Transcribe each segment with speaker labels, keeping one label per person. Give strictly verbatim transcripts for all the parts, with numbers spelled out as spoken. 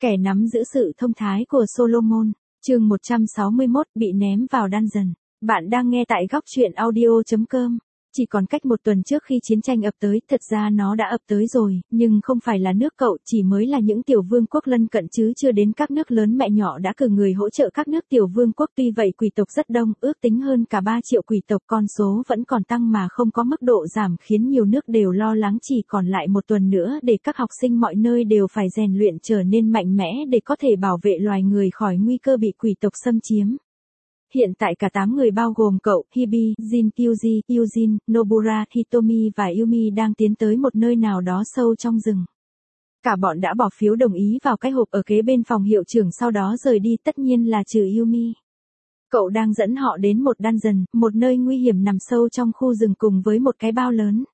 Speaker 1: Kẻ nắm giữ sự thông thái của Solomon, chương một trăm sáu mươi mốt, bị ném vào dungeon. Bạn đang nghe tại góc truyện audio chấm com. Chỉ còn cách một tuần trước khi chiến tranh ập tới, thật ra nó đã ập tới rồi, nhưng không phải là nước cậu, chỉ mới là những tiểu vương quốc lân cận chứ chưa đến các nước lớn mẹ nhỏ đã cử người hỗ trợ các nước tiểu vương quốc. Tuy vậy quỷ tộc rất đông, ước tính hơn cả ba triệu quỷ tộc, con số vẫn còn tăng mà không có mức độ giảm, khiến nhiều nước đều lo lắng. Chỉ còn lại một tuần nữa để các học sinh mọi nơi đều phải rèn luyện trở nên mạnh mẽ để có thể bảo vệ loài người khỏi nguy cơ bị quỷ tộc xâm chiếm. Hiện tại cả tám người bao gồm cậu, Hibi, Jin Kyuji, Yujin, Nobura, Hitomi và Yumi đang tiến tới một nơi nào đó sâu trong rừng. Cả bọn đã bỏ phiếu đồng ý vào cái hộp ở kế bên phòng hiệu trưởng, sau đó rời đi, tất nhiên là trừ Yumi. Cậu đang dẫn họ đến một dungeon, một nơi nguy hiểm nằm sâu trong khu rừng cùng với một cái bao lớn.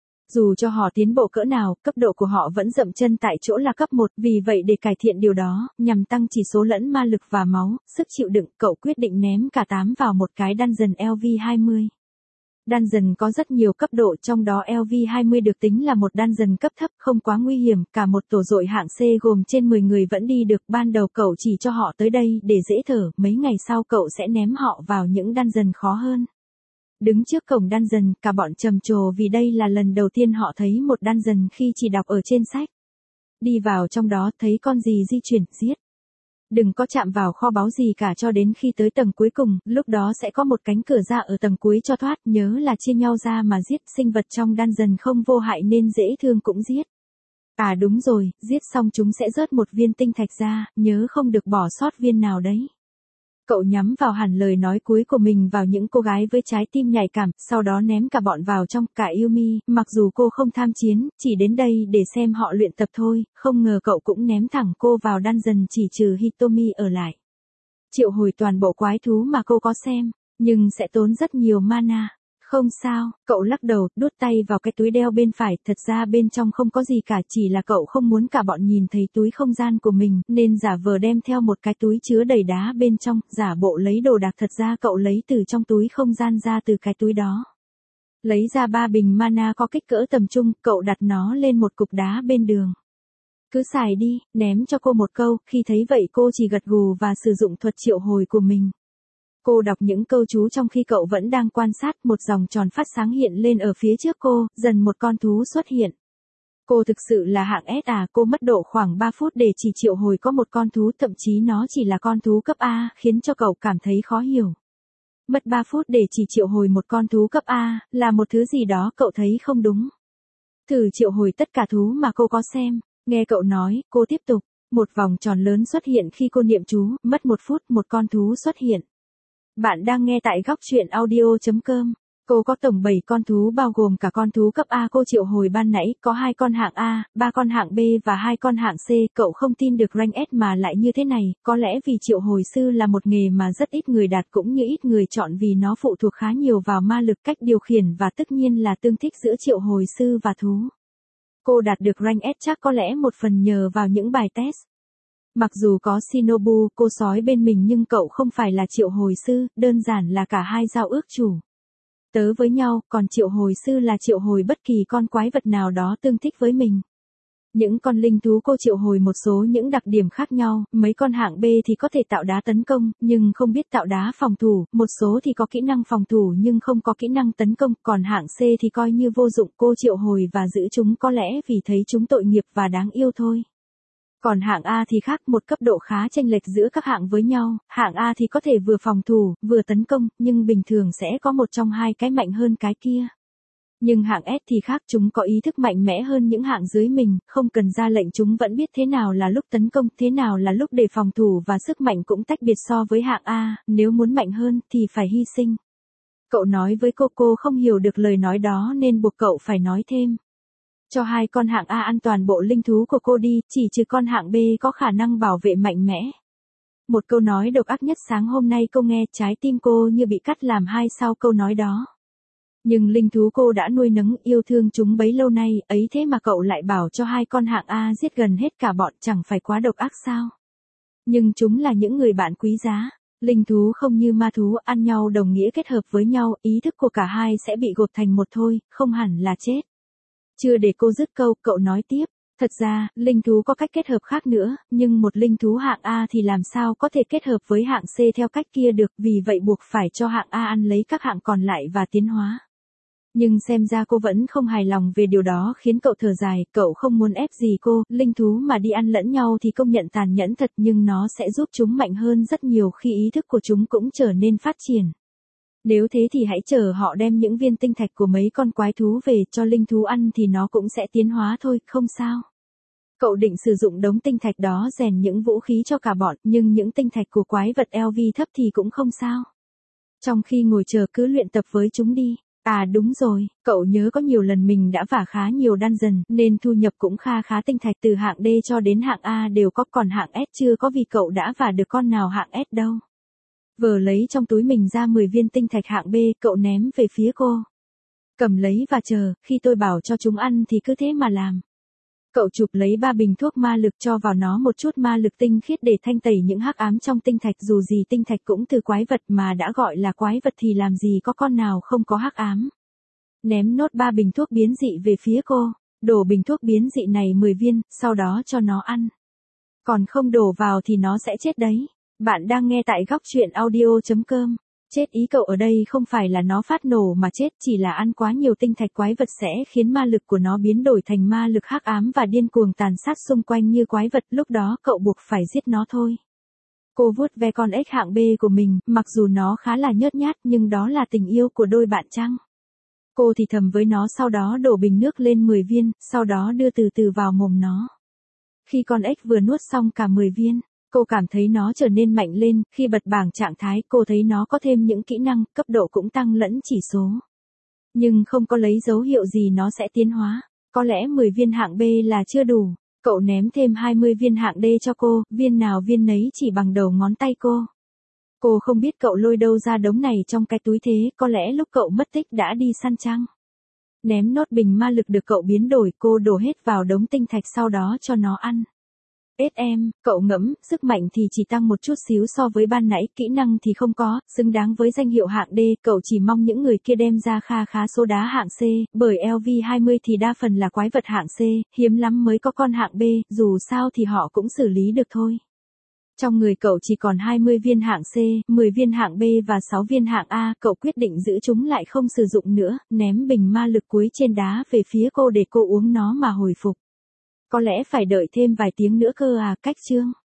Speaker 1: Dù cho họ tiến bộ cỡ nào, cấp độ của họ vẫn dậm chân tại chỗ là cấp một, vì vậy để cải thiện điều đó, nhằm tăng chỉ số lẫn ma lực và máu, sức chịu đựng, cậu quyết định ném cả tám vào một cái dungeon L V hai mươi. Dungeon có rất nhiều cấp độ, trong đó L V hai mươi được tính là một dungeon cấp thấp, không quá nguy hiểm, cả một tổ đội hạng C gồm trên mười người vẫn đi được. Ban đầu cậu chỉ cho họ tới đây để dễ thở, mấy ngày sau cậu sẽ ném họ vào những dungeon khó hơn. Đứng trước cổng dungeon, cả bọn trầm trồ vì đây là lần đầu tiên họ thấy một dungeon khi chỉ đọc ở trên sách. Đi vào trong đó, thấy con gì di chuyển, giết. Đừng có chạm vào kho báu gì cả cho đến khi tới tầng cuối cùng, lúc đó sẽ có một cánh cửa ra ở tầng cuối cho thoát, nhớ là chia nhau ra mà giết. Sinh vật trong dungeon không vô hại nên dễ thương cũng giết. À đúng rồi, giết xong chúng sẽ rớt một viên tinh thạch ra, nhớ không được bỏ sót viên nào đấy. Cậu nhắm vào hẳn lời nói cuối của mình vào những cô gái với trái tim nhạy cảm, sau đó ném cả bọn vào trong. Cả Yumi, mặc dù cô không tham chiến, chỉ đến đây để xem họ luyện tập thôi, không ngờ cậu cũng ném thẳng cô vào dungeon, chỉ trừ Hitomi ở lại. Triệu hồi toàn bộ quái thú mà cô có xem, nhưng sẽ tốn rất nhiều mana. Không sao, cậu lắc đầu, đút tay vào cái túi đeo bên phải, thật ra bên trong không có gì cả, chỉ là cậu không muốn cả bọn nhìn thấy túi không gian của mình, nên giả vờ đem theo một cái túi chứa đầy đá bên trong, giả bộ lấy đồ đạc, thật ra cậu lấy từ trong túi không gian ra từ cái túi đó. Lấy ra ba bình mana có kích cỡ tầm trung, cậu đặt nó lên một cục đá bên đường. Cứ xài đi, ném cho cô một câu, khi thấy vậy cô chỉ gật gù và sử dụng thuật triệu hồi của mình. Cô đọc những câu chú trong khi cậu vẫn đang quan sát, một dòng tròn phát sáng hiện lên ở phía trước cô, dần một con thú xuất hiện. Cô thực sự là hạng S à, cô mất độ khoảng ba phút để chỉ triệu hồi có một con thú, thậm chí nó chỉ là con thú cấp A, khiến cho cậu cảm thấy khó hiểu. Mất ba phút để chỉ triệu hồi một con thú cấp A, là một thứ gì đó cậu thấy không đúng. Thử triệu hồi tất cả thú mà cô có xem, nghe cậu nói, cô tiếp tục, một vòng tròn lớn xuất hiện khi cô niệm chú, mất một phút một con thú xuất hiện. Bạn đang nghe tại góc truyện audio chấm com. Cô có tổng bảy con thú bao gồm cả con thú cấp A cô triệu hồi ban nãy, có hai con hạng A, ba con hạng B và hai con hạng C. Cậu không tin được rank S mà lại như thế này, có lẽ vì triệu hồi sư là một nghề mà rất ít người đạt cũng như ít người chọn, vì nó phụ thuộc khá nhiều vào ma lực, cách điều khiển và tất nhiên là tương thích giữa triệu hồi sư và thú. Cô đạt được rank S chắc có lẽ một phần nhờ vào những bài test. Mặc dù có Shinobu, cô sói bên mình, nhưng cậu không phải là triệu hồi sư, đơn giản là cả hai giao ước chủ tớ với nhau, còn triệu hồi sư là triệu hồi bất kỳ con quái vật nào đó tương thích với mình. Những con linh thú cô triệu hồi một số những đặc điểm khác nhau, mấy con hạng B thì có thể tạo đá tấn công, nhưng không biết tạo đá phòng thủ, một số thì có kỹ năng phòng thủ nhưng không có kỹ năng tấn công, còn hạng C thì coi như vô dụng, cô triệu hồi và giữ chúng có lẽ vì thấy chúng tội nghiệp và đáng yêu thôi. Còn hạng A thì khác, một cấp độ khá chênh lệch giữa các hạng với nhau, hạng A thì có thể vừa phòng thủ, vừa tấn công, nhưng bình thường sẽ có một trong hai cái mạnh hơn cái kia. Nhưng hạng S thì khác, chúng có ý thức mạnh mẽ hơn những hạng dưới mình, không cần ra lệnh chúng vẫn biết thế nào là lúc tấn công, thế nào là lúc để phòng thủ, và sức mạnh cũng tách biệt so với hạng A, nếu muốn mạnh hơn thì phải hy sinh. Cậu nói với cô cô không hiểu được lời nói đó nên buộc cậu phải nói thêm. Cho hai con hạng A ăn toàn bộ linh thú của cô đi, chỉ trừ con hạng B có khả năng bảo vệ mạnh mẽ. Một câu nói độc ác nhất sáng hôm nay cô nghe, trái tim cô như bị cắt làm hai sau câu nói đó. Nhưng linh thú cô đã nuôi nấng yêu thương chúng bấy lâu nay, ấy thế mà cậu lại bảo cho hai con hạng A giết gần hết cả bọn, chẳng phải quá độc ác sao? Nhưng chúng là những người bạn quý giá. Linh thú không như ma thú, ăn nhau đồng nghĩa kết hợp với nhau, ý thức của cả hai sẽ bị gộp thành một thôi, không hẳn là chết. Chưa để cô dứt câu, cậu nói tiếp, Thật ra, linh thú có cách kết hợp khác nữa, nhưng một linh thú hạng A thì làm sao có thể kết hợp với hạng C theo cách kia được, vì vậy buộc phải cho hạng A ăn lấy các hạng còn lại và tiến hóa. Nhưng xem ra cô vẫn không hài lòng về điều đó khiến cậu thở dài, cậu không muốn ép gì cô, linh thú mà đi ăn lẫn nhau thì công nhận tàn nhẫn thật nhưng nó sẽ giúp chúng mạnh hơn rất nhiều khi ý thức của chúng cũng trở nên phát triển. Nếu thế thì hãy chờ họ đem những viên tinh thạch của mấy con quái thú về cho linh thú ăn thì nó cũng sẽ tiến hóa thôi, không sao. Cậu định sử dụng đống tinh thạch đó rèn những vũ khí cho cả bọn, nhưng những tinh thạch của quái vật lv thấp thì cũng không sao. Trong khi ngồi chờ cứ luyện tập với chúng đi. À đúng rồi, cậu nhớ có nhiều lần mình đã vả khá nhiều dungeon, nên thu nhập cũng kha khá tinh thạch từ hạng D cho đến hạng A đều có, còn hạng S chưa có vì cậu đã vả được con nào hạng S đâu. Vừa lấy trong túi mình ra mười viên tinh thạch hạng B, cậu ném về phía cô. Cầm lấy và chờ, khi tôi bảo cho chúng ăn thì cứ thế mà làm. Cậu chụp lấy ba bình thuốc ma lực cho vào nó một chút ma lực tinh khiết để thanh tẩy những hắc ám trong tinh thạch, dù gì tinh thạch cũng từ quái vật mà đã gọi là quái vật thì làm gì có con nào không có hắc ám. Ném nốt ba bình thuốc biến dị về phía cô, đổ bình thuốc biến dị này mười viên, sau đó cho nó ăn. Còn không đổ vào thì nó sẽ chết đấy. Bạn đang nghe tại góc truyện audio chấm com. Chết ý cậu ở đây không phải là nó phát nổ mà chết, chỉ là ăn quá nhiều tinh thạch quái vật sẽ khiến ma lực của nó biến đổi thành ma lực hắc ám và điên cuồng tàn sát xung quanh như quái vật, lúc đó cậu buộc phải giết nó thôi. Cô vuốt ve con ếch hạng B của mình, mặc dù nó khá là nhớt nhát nhưng đó là tình yêu của đôi bạn chăng? Cô thì thầm với nó, sau đó đổ bình nước lên mười viên, sau đó đưa từ từ vào mồm nó. Khi con ếch vừa nuốt xong cả mười viên, cô cảm thấy nó trở nên mạnh lên, khi bật bảng trạng thái cô thấy nó có thêm những kỹ năng, cấp độ cũng tăng lẫn chỉ số. Nhưng không có lấy dấu hiệu gì nó sẽ tiến hóa, có lẽ mười viên hạng B là chưa đủ, cậu ném thêm hai mươi viên hạng D cho cô, viên nào viên nấy chỉ bằng đầu ngón tay cô. Cô không biết cậu lôi đâu ra đống này trong cái túi thế, có lẽ lúc cậu mất tích đã đi săn chăng? Ném nốt bình ma lực được cậu biến đổi, cô đổ hết vào đống tinh thạch sau đó cho nó ăn. ét em, cậu ngẫm, sức mạnh thì chỉ tăng một chút xíu so với ban nãy, kỹ năng thì không có, xứng đáng với danh hiệu hạng D, cậu chỉ mong những người kia đem ra kha khá số đá hạng C, bởi lv hai mươi thì đa phần là quái vật hạng C, hiếm lắm mới có con hạng B, dù sao thì họ cũng xử lý được thôi. Trong người cậu chỉ còn hai mươi viên hạng C, mười viên hạng B và sáu viên hạng A, cậu quyết định giữ chúng lại không sử dụng nữa, ném bình ma lực cuối trên đá về phía cô để cô uống nó mà hồi phục. Có lẽ phải đợi thêm vài tiếng nữa cơ à, cách chương.